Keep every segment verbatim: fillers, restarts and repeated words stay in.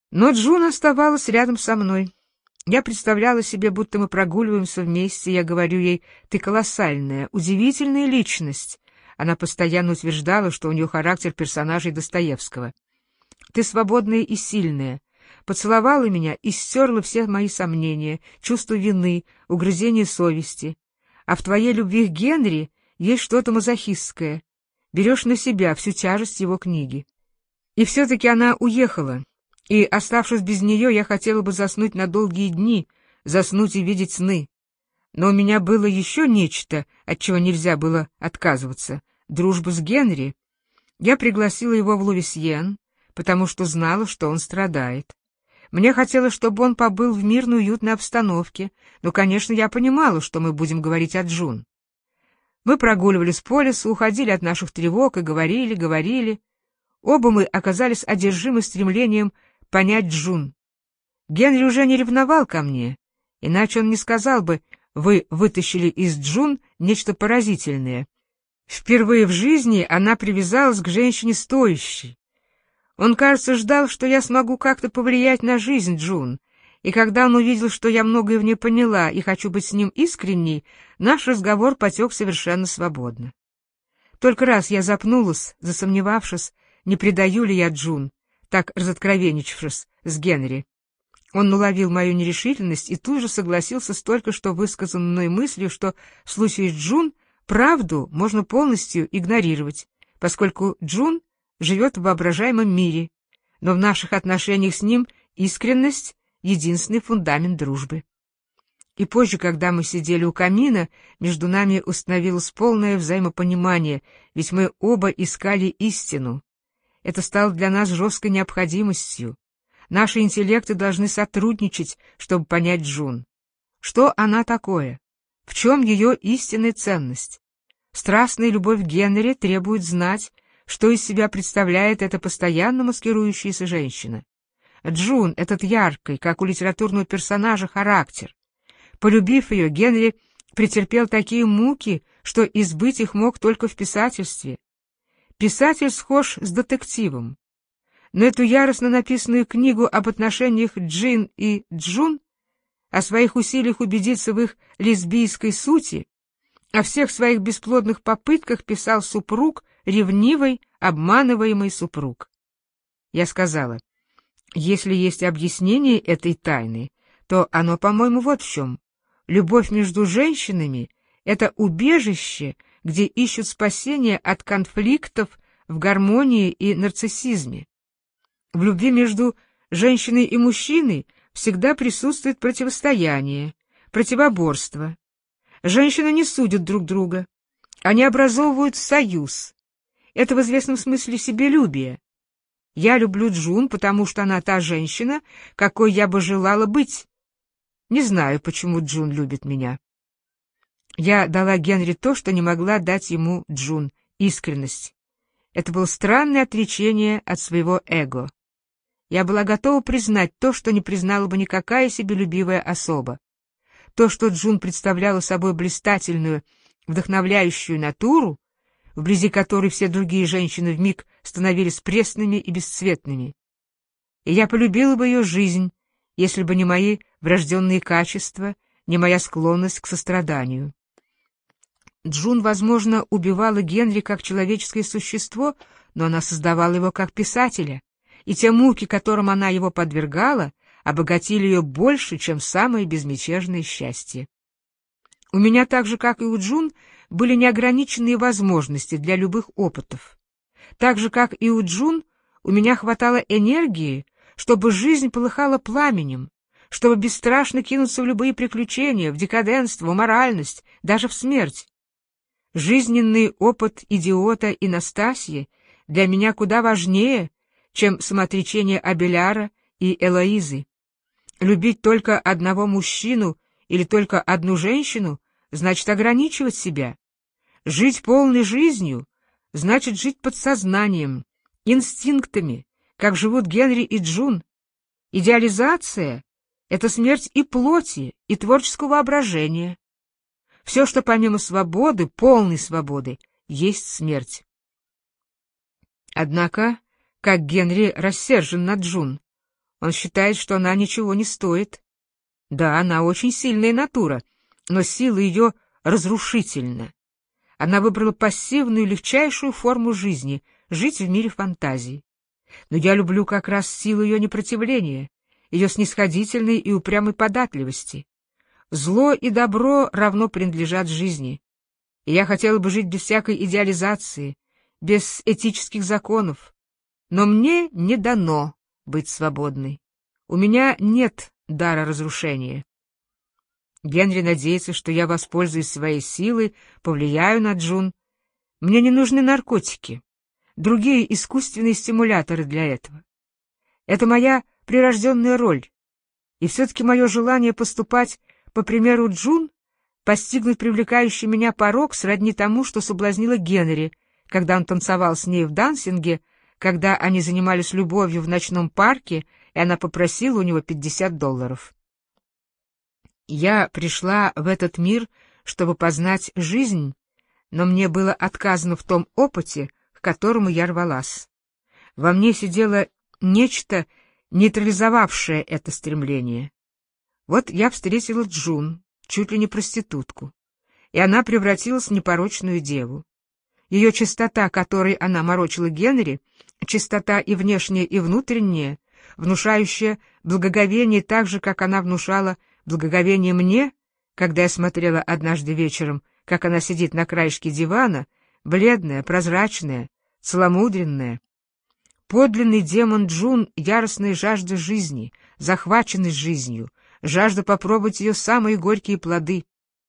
Но Джун оставалась рядом со мной. Я представляла себе, будто мы прогуливаемся вместе, я говорю ей: «Ты колоссальная, удивительная личность». Она постоянно утверждала, что у нее характер персонажей Достоевского. «Ты свободная и сильная». Поцеловала меня и стерла все мои сомнения, чувство вины, угрызение совести. А в твоей любви к Генри есть что-то мазохистское. Берешь на себя всю тяжесть его книги. И все-таки она уехала. И, оставшись без нее, я хотела бы заснуть на долгие дни, заснуть и видеть сны. Но у меня было еще нечто, от чего нельзя было отказываться — дружба с Генри. Я пригласила его в Лувисьен, потому что знала, что он страдает. Мне хотелось, чтобы он побыл в мирной, уютной обстановке, но, конечно, я понимала, что мы будем говорить о Джун. Мы прогуливались по лесу, уходили от наших тревог и говорили, говорили. Оба мы оказались одержимы стремлением понять Джун. Генри уже не ревновал ко мне, иначе он не сказал бы: «Вы вытащили из Джун нечто поразительное». Впервые в жизни она привязалась к женщине стоящей. Он, кажется, ждал, что я смогу как-то повлиять на жизнь Джун, и когда он увидел, что я многое в ней поняла и хочу быть с ним искренней, наш разговор потек совершенно свободно. Только раз я запнулась, засомневавшись, не предаю ли я Джун, так разоткровенничавшись с Генри. Он уловил мою нерешительность и тут же согласился с только что высказанной мной мыслью, что в случае с Джун правду можно полностью игнорировать, поскольку Джун живет в воображаемом мире, но в наших отношениях с ним искренность — единственный фундамент дружбы. И позже, когда мы сидели у камина, между нами установилось полное взаимопонимание, ведь мы оба искали истину. Это стало для нас жесткой необходимостью. Наши интеллекты должны сотрудничать, чтобы понять Джун. Что она такое? В чем ее истинная ценность? Страстная любовь Генри требует знать, что из себя представляет эта постоянно маскирующаяся женщина. Джун — этот яркий, как у литературного персонажа, характер. Полюбив ее, Генри претерпел такие муки, что избыть их мог только в писательстве. Писатель схож с детективом. Но эту яростно написанную книгу об отношениях Джин и Джун, о своих усилиях убедиться в их лесбийской сути, о всех своих бесплодных попытках писал супруг, ревнивый, обманываемый супруг. Я сказала: если есть объяснение этой тайны, то оно, по-моему, вот в чем. Любовь между женщинами — это убежище, где ищут спасения от конфликтов в гармонии и нарциссизме. В любви между женщиной и мужчиной всегда присутствует противостояние, противоборство. Женщины не судят друг друга, они образовывают союз. Это в известном смысле себелюбие. Я люблю Джун, потому что она та женщина, какой я бы желала быть. Не знаю, почему Джун любит меня. Я дала Генри то, что не могла дать ему Джун — искренность. Это было странное отречение от своего эго. Я была готова признать то, что не признала бы никакая себелюбивая особа. То, что Джун представляла собой блистательную, вдохновляющую натуру, вблизи которой все другие женщины вмиг становились пресными и бесцветными. И я полюбила бы ее жизнь, если бы не мои врожденные качества, не моя склонность к состраданию. Джун, возможно, убивала Генри как человеческое существо, но она создавала его как писателя, и те муки, которым она его подвергала, обогатили ее больше, чем самое безмятежное счастье. У меня, так же, как и у Джун, были неограниченные возможности для любых опытов. Так же, как и у Джун, у меня хватало энергии, чтобы жизнь полыхала пламенем, чтобы бесстрашно кинуться в любые приключения, в декаденство, в моральность, даже в смерть. Жизненный опыт идиота и Настасьи для меня куда важнее, чем самоотречение Абеляра и Элоизы. Любить только одного мужчину или только одну женщину значит ограничивать себя. Жить полной жизнью значит жить подсознанием, инстинктами, как живут Генри и Джун. Идеализация — это смерть и плоти, и творческого воображения. Все, что помимо свободы, полной свободы, есть смерть. Однако, как Генри рассержен на Джун. Он считает, что она ничего не стоит. Да, она очень сильная натура, но сила ее разрушительна. Она выбрала пассивную, легчайшую форму жизни — жить в мире фантазий. Но я люблю как раз силу ее непротивления, ее снисходительной и упрямой податливости. Зло и добро равно принадлежат жизни. И я хотела бы жить без всякой идеализации, без этических законов. Но мне не дано быть свободной. У меня нет дара разрушения. Генри надеется, что я воспользуюсь своей силой, повлияю на Джун. Мне не нужны наркотики, другие искусственные стимуляторы для этого. Это моя прирожденная роль. И все-таки мое желание поступать по примеру Джун, постигнуть привлекающий меня порок, сродни тому, что соблазнило Генри, когда он танцевал с ней в дансинге, когда они занимались любовью в ночном парке, и она попросила у него пятьдесят долларов. Я пришла в этот мир, чтобы познать жизнь, но мне было отказано в том опыте, к которому я рвалась. Во мне сидело нечто, нейтрализовавшее это стремление. Вот я встретила Джун, чуть ли не проститутку, и она превратилась в непорочную деву. Ее чистота, которой она морочила Генри, чистота и внешняя, и внутренняя, внушающая благоговение так же, как она внушала благоговение мне, когда я смотрела однажды вечером, как она сидит на краешке дивана, бледная, прозрачная, целомудренная. Подлинный демон Джун — яростная жажда жизни, захваченность жизнью, жажда попробовать ее самые горькие плоды.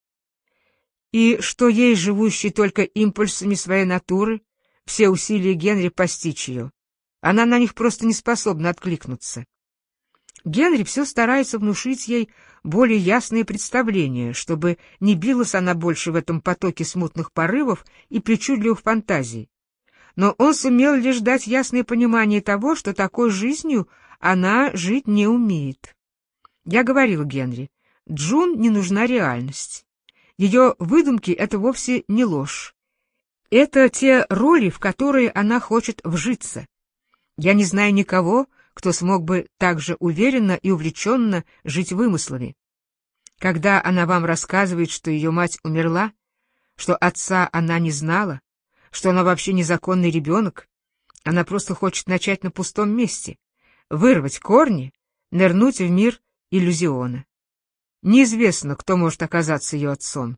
И что ей, живущей только импульсами своей натуры, все усилия Генри постичь ее? Она на них просто не способна откликнуться. Генри все старается внушить ей более ясные представления, чтобы не билась она больше в этом потоке смутных порывов и причудливых фантазий. Но он сумел лишь дать ясное понимание того, что такой жизнью она жить не умеет. Я говорил Генри, Джун не нужна реальность. Ее выдумки — это вовсе не ложь. Это те роли, в которые она хочет вжиться. Я не знаю никого, кто смог бы так же уверенно и увлеченно жить вымыслами. Когда она вам рассказывает, что ее мать умерла, что отца она не знала, что она вообще незаконный ребенок, она просто хочет начать на пустом месте, вырвать корни, нырнуть в мир иллюзиона. Неизвестно, кто может оказаться ее отцом.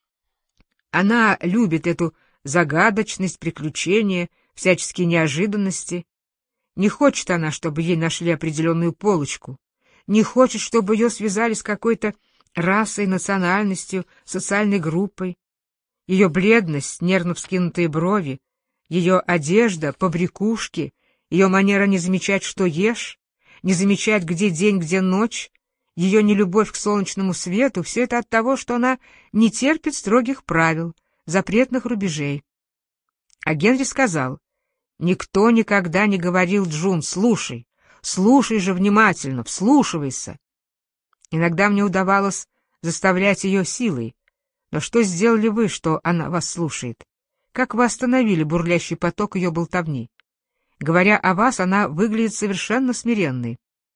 Она любит эту загадочность, приключения, всяческие неожиданности. Не хочет она, чтобы ей нашли определенную полочку. Не хочет, чтобы ее связали с какой-то расой, национальностью, социальной группой. Ее бледность, нервно вскинутые брови, ее одежда, побрякушки, ее манера не замечать, что ешь, не замечать, где день, где ночь, ее нелюбовь к солнечному свету — все это от того, что она не терпит строгих правил, запретных рубежей. А Генри сказал: «Никто никогда не говорил, Джун, слушай, слушай же внимательно, вслушивайся». Иногда мне удавалось заставлять ее силой, но что сделали вы, что она вас слушает? Как вы остановили бурлящий поток ее болтовни? Говоря о вас, она выглядит совершенно смиренной.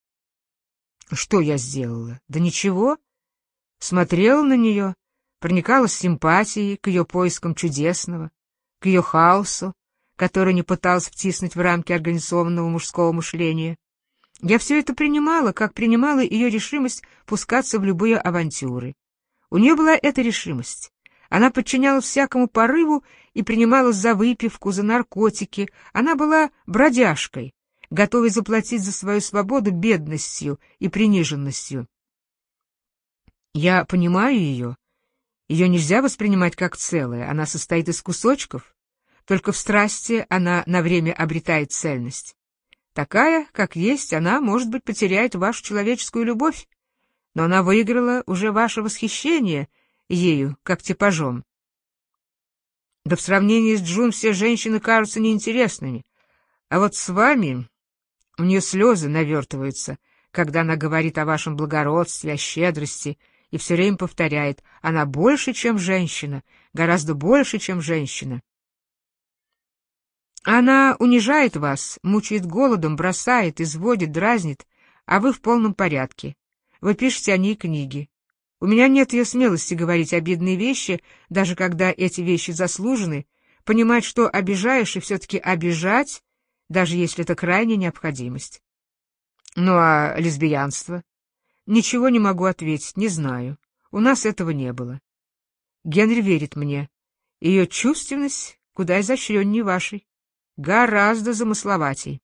Что я сделала? Да ничего. Смотрела на нее, проникалась симпатией к ее поискам чудесного, к ее хаосу, который не пытался втиснуть в рамки организованного мужского мышления. Я все это принимала, как принимала ее решимость пускаться в любые авантюры. У нее была эта решимость. Она подчинялась всякому порыву и принималась за выпивку, за наркотики. Она была бродяжкой, готовой заплатить за свою свободу бедностью и приниженностью. Я понимаю ее. Ее нельзя воспринимать как целое, она состоит из кусочков. Только в страсти она на время обретает цельность. Такая, как есть, она, может быть, потеряет вашу человеческую любовь, но она выиграла уже ваше восхищение ею, как типажом. Да в сравнении с Джун все женщины кажутся неинтересными, а вот с вами у нее слезы навертываются, когда она говорит о вашем благородстве, о щедрости, и все время повторяет: она больше, чем женщина, гораздо больше, чем женщина. Она унижает вас, мучает голодом, бросает, изводит, дразнит, а вы в полном порядке. Вы пишете о ней книги. У меня нет ее смелости говорить обидные вещи, даже когда эти вещи заслужены, понимать, что обижаешь, и все-таки обижать, даже если это крайняя необходимость. Ну а лесбиянство? Ничего не могу ответить, не знаю. У нас этого не было. Генри верит мне. Ее чувственность куда изощреннее вашей. Гораздо замысловатей.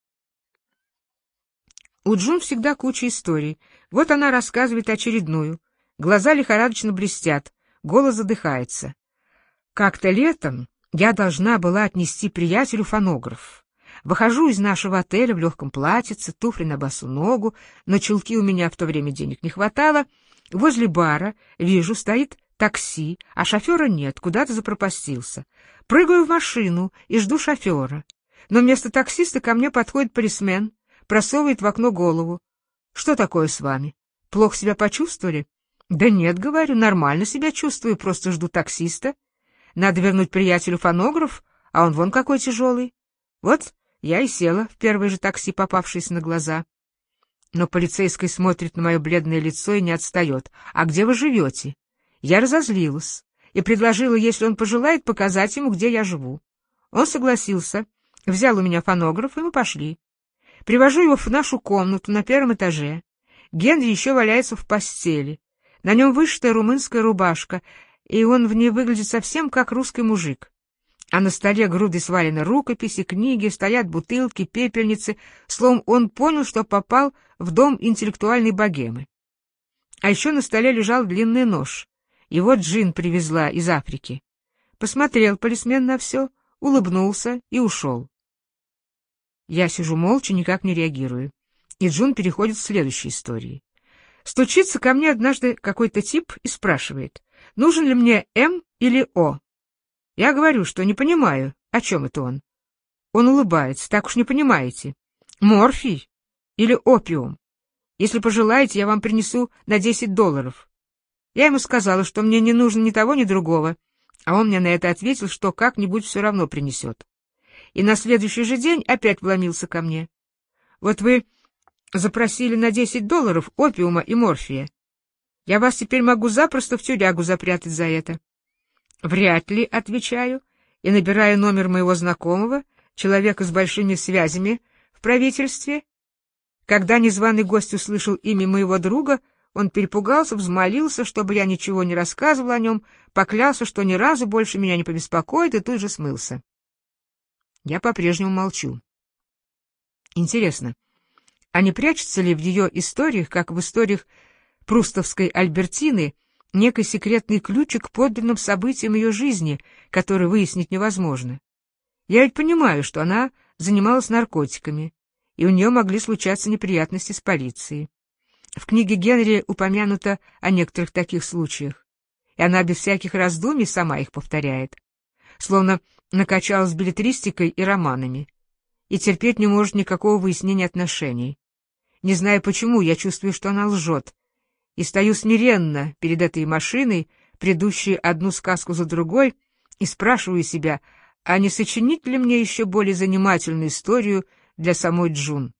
У Джун всегда куча историй. Вот она рассказывает очередную. Глаза лихорадочно блестят, голос задыхается. Как-то летом я должна была отнести приятелю фонограф. Выхожу из нашего отеля в легком платьице, туфли на босу ногу, на чулки у меня в то время денег не хватало. Возле бара, вижу, стоит такси, а шофера нет, куда-то запропастился. Прыгаю в машину и жду шофера. Но вместо таксиста ко мне подходит полисмен, просовывает в окно голову. «Что такое с вами? Плохо себя почувствовали?» «Да нет, — говорю, — нормально себя чувствую, просто жду таксиста. Надо вернуть приятелю фонограф, а он вон какой тяжелый. Вот я и села в первое же такси, попавшееся на глаза». Но полицейский смотрит на мое бледное лицо и не отстает. «А где вы живете?» Я разозлилась и предложила, если он пожелает, показать ему, где я живу. Он согласился, взял у меня фонограф, и мы пошли. Привожу его в нашу комнату на первом этаже. Генри еще валяется в постели. На нем вышитая румынская рубашка, и он в ней выглядит совсем как русский мужик. А на столе груды свалены рукописи, книги, стоят бутылки, пепельницы. Словом, он понял, что попал в дом интеллектуальной богемы. А еще на столе лежал длинный нож. Его Джин привезла из Африки. Посмотрел полисмен на все, улыбнулся и ушел. Я сижу молча, никак не реагирую. И Джун переходит к следующей истории. Стучится ко мне однажды какой-то тип и спрашивает, нужен ли мне М или О. Я говорю, что не понимаю, о чем это он. Он улыбается, так уж не понимаете. Морфий или опиум? Если пожелаете, я вам принесу на десять долларов. Я ему сказала, что мне не нужно ни того, ни другого, а он мне на это ответил, что как-нибудь все равно принесет. И на следующий же день опять вломился ко мне. Вот вы запросили на десять долларов опиума и морфия. Я вас теперь могу запросто в тюрягу запрятать за это. Вряд ли, отвечаю, и набираю номер моего знакомого, человека с большими связями в правительстве. Когда незваный гость услышал имя моего друга, он перепугался, взмолился, чтобы я ничего не рассказывал о нем, поклялся, что ни разу больше меня не побеспокоит, и тут же смылся. Я по-прежнему молчу. Интересно, а не прячется ли в ее историях, как в историях прустовской Альбертины, некий секретный ключик к подлинным событиям ее жизни, который выяснить невозможно? Я ведь понимаю, что она занималась наркотиками, и у нее могли случаться неприятности с полицией. В книге Генри упомянуто о некоторых таких случаях, и она без всяких раздумий сама их повторяет, словно накачалась беллетристикой и романами, и терпеть не может никакого выяснения отношений. Не знаю почему, я чувствую, что она лжет, и стою смиренно перед этой машиной, предыдущей одну сказку за другой, и спрашиваю себя, а не сочинить ли мне еще более занимательную историю для самой Джун?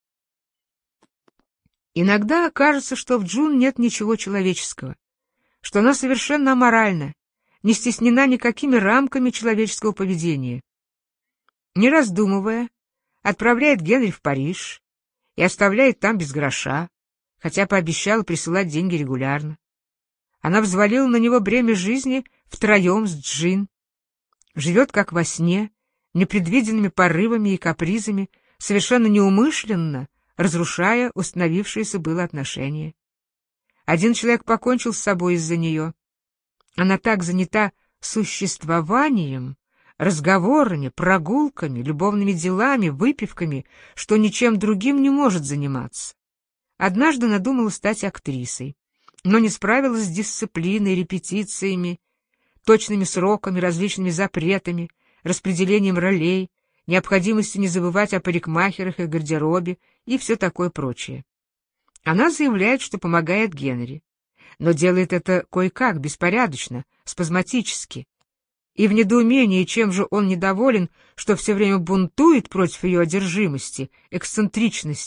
Иногда кажется, что в Джун нет ничего человеческого, что она совершенно аморальна, не стеснена никакими рамками человеческого поведения. Не раздумывая, отправляет Генри в Париж и оставляет там без гроша, хотя пообещала присылать деньги регулярно. Она взвалила на него бремя жизни втроем с Джин, живет как во сне, непредвиденными порывами и капризами, совершенно неумышленно разрушая установившиеся было отношения. Один человек покончил с собой из-за нее. Она так занята существованием, разговорами, прогулками, любовными делами, выпивками, что ничем другим не может заниматься. Однажды надумала стать актрисой, но не справилась с дисциплиной, репетициями, точными сроками, различными запретами, распределением ролей, необходимостью не забывать о парикмахерах и гардеробе и все такое прочее. Она заявляет, что помогает Генри, но делает это кое-как, беспорядочно, спазматически. И в недоумении, чем же он недоволен, что все время бунтует против ее одержимости, эксцентричности,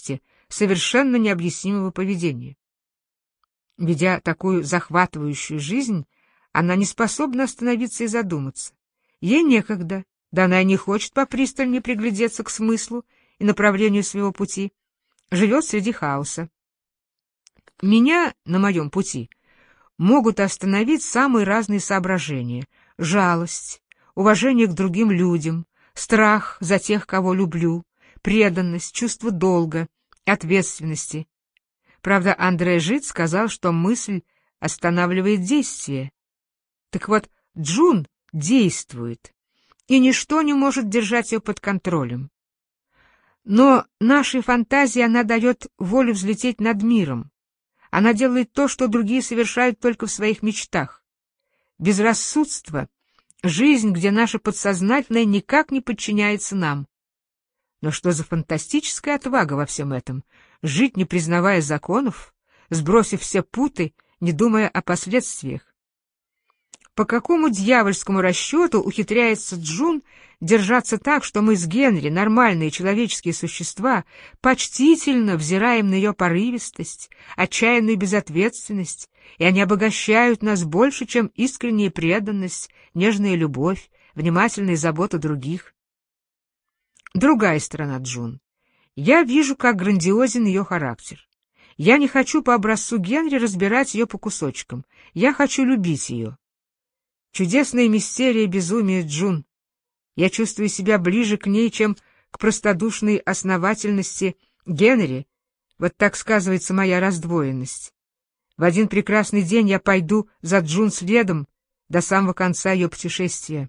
совершенно необъяснимого поведения. Ведя такую захватывающую жизнь, она не способна остановиться и задуматься. Ей некогда, да она и не хочет попристальнее приглядеться к смыслу и направлению своего пути. Живет среди хаоса. Меня на моем пути могут остановить самые разные соображения: жалость, уважение к другим людям, страх за тех, кого люблю, преданность, чувство долга, ответственности. Правда, Андре Жид сказал, что мысль останавливает действие. Так вот, Джун действует, и ничто не может держать ее под контролем. Но нашей фантазии она дает волю взлететь над миром. Она делает то, что другие совершают только в своих мечтах. Безрассудство — жизнь, где наше подсознательное никак не подчиняется нам. Но что за фантастическая отвага во всем этом? Жить, не признавая законов, сбросив все путы, не думая о последствиях. По какому дьявольскому расчету ухитряется Джун держаться так, что мы с Генри, нормальные человеческие существа, почтительно взираем на ее порывистость, отчаянную безответственность, и они обогащают нас больше, чем искренняя преданность, нежная любовь, внимательная забота других? Другая сторона Джун. Я вижу, как грандиозен ее характер. Я не хочу по образцу Генри разбирать ее по кусочкам. Я хочу любить ее. Чудесная мистерия безумия Джун. Я чувствую себя ближе к ней, чем к простодушной основательности Генри. Вот так сказывается моя раздвоенность. В один прекрасный день я пойду за Джун следом до самого конца ее путешествия.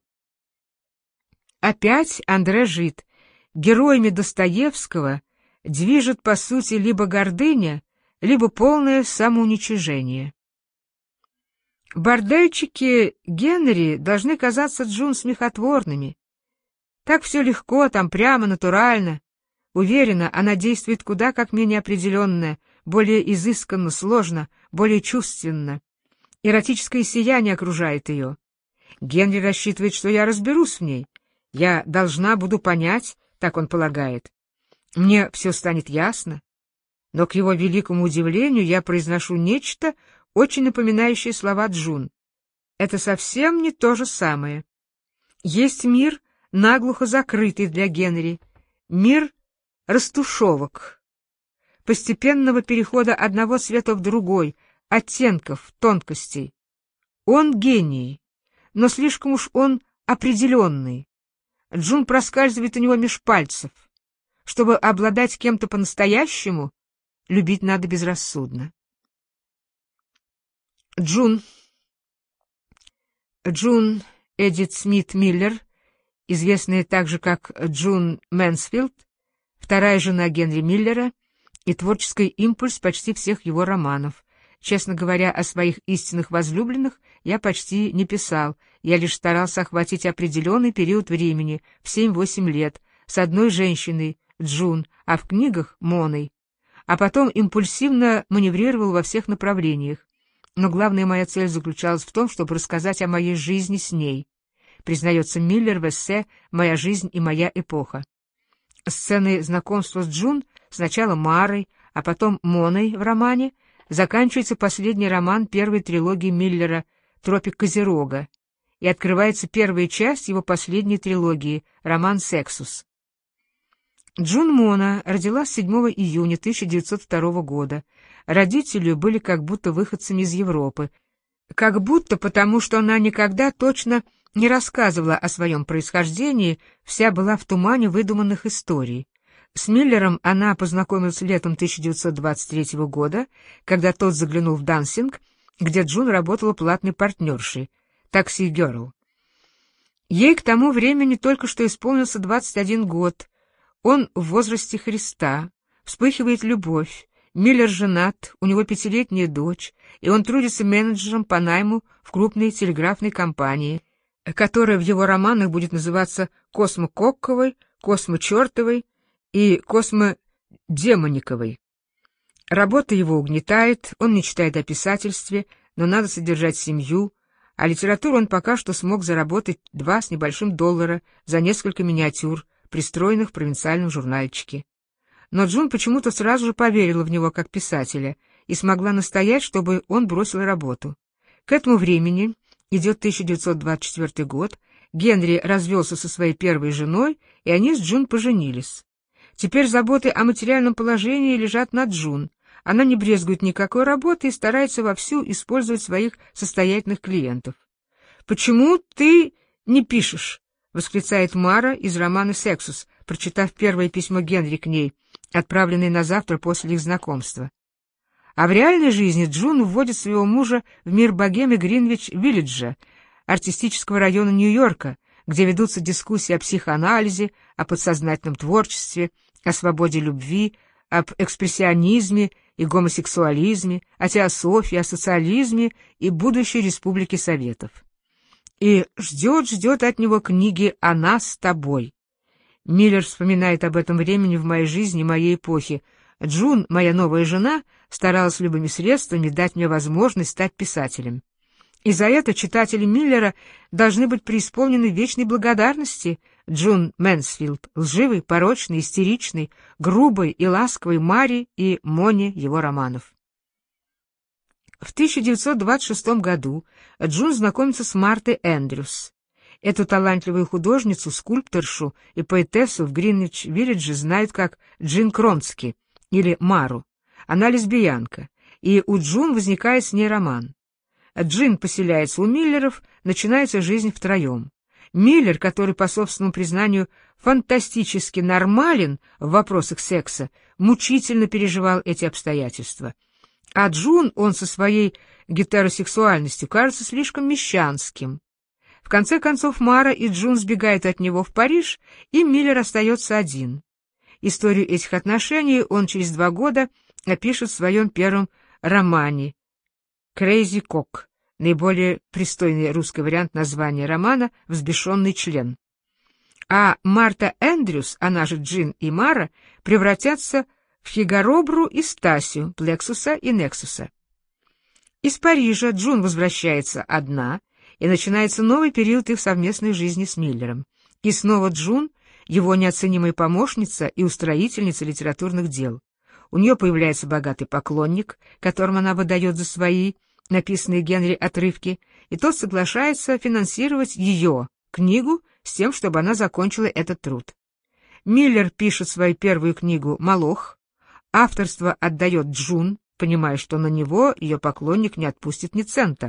Опять Андре Жид. Героями Достоевского движет, по сути, либо гордыня, либо полное самоуничижение. Бордельчики Генри должны казаться Джун смехотворными. Так все легко, там прямо, натурально. Уверена, она действует куда как менее определенно, более изысканно, сложно, более чувственно. Эротическое сияние окружает ее. Генри рассчитывает, что я разберусь в ней. Я должна буду понять, так он полагает. Мне все станет ясно. Но, к его великому удивлению, я произношу нечто, очень напоминающее слова Джун. Это совсем не то же самое. Есть мир, наглухо закрытый для Генри, мир растушевок, постепенного перехода одного цвета в другой, оттенков, тонкостей. Он гений, но слишком уж он определенный. Джун проскальзывает у него меж пальцев. Чтобы обладать кем-то по-настоящему, любить надо безрассудно. Джун. Джун Эдит Смит Миллер, известная также как Джун Мэнсфилд, вторая жена Генри Миллера и творческий импульс почти всех его романов. Честно говоря, о своих истинных возлюбленных я почти не писал, я лишь старался охватить определенный период времени, в семь-восемь лет, с одной женщиной, Джун, а в книгах — Моной, а потом импульсивно маневрировал во всех направлениях. Но главная моя цель заключалась в том, чтобы рассказать о моей жизни с ней. Признается Миллер в эссе «Моя жизнь и моя эпоха». Сцены знакомства с Джун, сначала Марой, а потом Моной в романе, заканчивается последний роман первой трилогии Миллера «Тропик Козерога», и открывается первая часть его последней трилогии, роман «Сексус». Джун Мона родилась седьмого июня тысяча девятьсот второго года. Родители были как будто выходцами из Европы. Как будто потому, что она никогда точно не рассказывала о своем происхождении, вся была в тумане выдуманных историй. С Миллером она познакомилась летом тысяча девятьсот двадцать третьего года, когда тот заглянул в Дансинг, где Джун работала платной партнершей, такси-герл. Ей к тому времени только что исполнился двадцать один год. Он в возрасте Христа, вспыхивает любовь, Миллер женат, у него пятилетняя дочь, и он трудится менеджером по найму в крупной телеграфной компании, которая в его романах будет называться «Космо-Кокковой», «Космо-Чертовой» и «Космо-Демониковой». Работа его угнетает, он мечтает о писательстве, но надо содержать семью, а литературу он пока что смог заработать два с небольшим доллара за несколько миниатюр, пристроенных в провинциальном журнальчике. но Джун почему-то сразу же поверила в него как писателя и смогла настоять, чтобы он бросил работу. К этому времени, идет тысяча девятьсот двадцать четвёртый год, Генри развелся со своей первой женой, и они с Джун поженились. Теперь заботы о материальном положении лежат на Джун. Она не брезгует никакой работы и старается вовсю использовать своих состоятельных клиентов. «Почему ты не пишешь?» — восклицает Мара из романа «Сексус», прочитав первое письмо Генри к ней, отправленное на завтра после их знакомства. А в реальной жизни Джун вводит своего мужа в мир богемы Гринвич-Виллиджа, артистического района Нью-Йорка, где ведутся дискуссии о психоанализе, о подсознательном творчестве, о свободе любви, об экспрессионизме и гомосексуализме, о теософии, о социализме и будущей республике Советов. И ждет-ждет от него книги «Она с тобой». Миллер вспоминает об этом времени в моей жизни, моей эпохи. Джун, моя новая жена, старалась любыми средствами дать мне возможность стать писателем. И за это читатели Миллера должны быть преисполнены вечной благодарности Джун Мэнсфилд, лживой, порочной, истеричной, грубой и ласковой Маре и Моне его романов. В тысяча девятьсот двадцать шестом году Джун знакомится с Мартой Эндрюс. Эту талантливую художницу, скульпторшу и поэтессу в Гринвич-Виллидже знают как Джин Кронски или Мару. Она лесбиянка, и у Джун возникает с ней роман. Джин поселяется у Миллеров, начинается жизнь втроем. Миллер, который, по собственному признанию, фантастически нормален в вопросах секса, мучительно переживал эти обстоятельства. А Джун, он со своей гетеросексуальностью, кажется слишком мещанским. В конце концов, Мара и Джун сбегают от него в Париж, и Миллер остается один. Историю этих отношений он через два года опишет в своем первом романе «Крейзи Кок», наиболее пристойный русский вариант названия романа «Взбешенный член». А Марта Эндрюс, она же Джин и Мара, превратятся в Фигаробру и Стасию, Плексуса и Нексуса. Из Парижа Джун возвращается одна, и начинается новый период их совместной жизни с Миллером. И снова Джун, его неоценимая помощница и устроительница литературных дел. У нее появляется богатый поклонник, которым она выдает за свои, написанные Генри, отрывки, и тот соглашается финансировать ее книгу с тем, чтобы она закончила этот труд. Миллер пишет свою первую книгу «Молох», авторство отдает Джун, понимая, что на него ее поклонник не отпустит ни цента.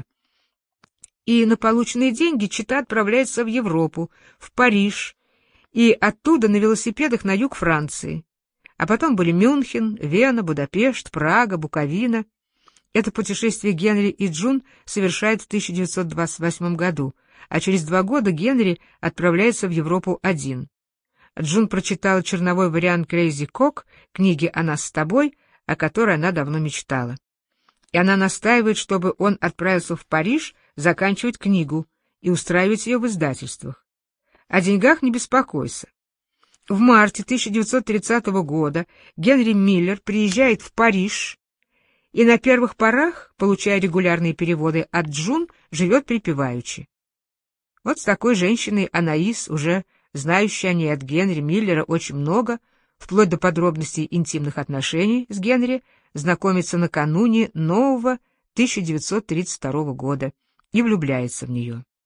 И на полученные деньги чита отправляется в Европу, в Париж, и оттуда на велосипедах на юг Франции. А потом были Мюнхен, Вена, Будапешт, Прага, Буковина. Это путешествие Генри и Джун совершают в тысяча девятьсот двадцать восьмом году, а через два года Генри отправляется в Европу один. Джун прочитала черновой вариант «Крейзи Кок», книги «Она с тобой», о которой она давно мечтала. И она настаивает, чтобы он отправился в Париж заканчивать книгу и устраивать ее в издательствах. О деньгах не беспокойся. В марте тысяча девятьсот тридцатого года Генри Миллер приезжает в Париж и на первых порах, получая регулярные переводы от Джун, живет припеваючи. Вот с такой женщиной Анаис, уже знающей о ней от Генри Миллера очень много, вплоть до подробностей интимных отношений с Генри, знакомится накануне нового тысяча девятьсот тридцать второго года и влюбляется в нее.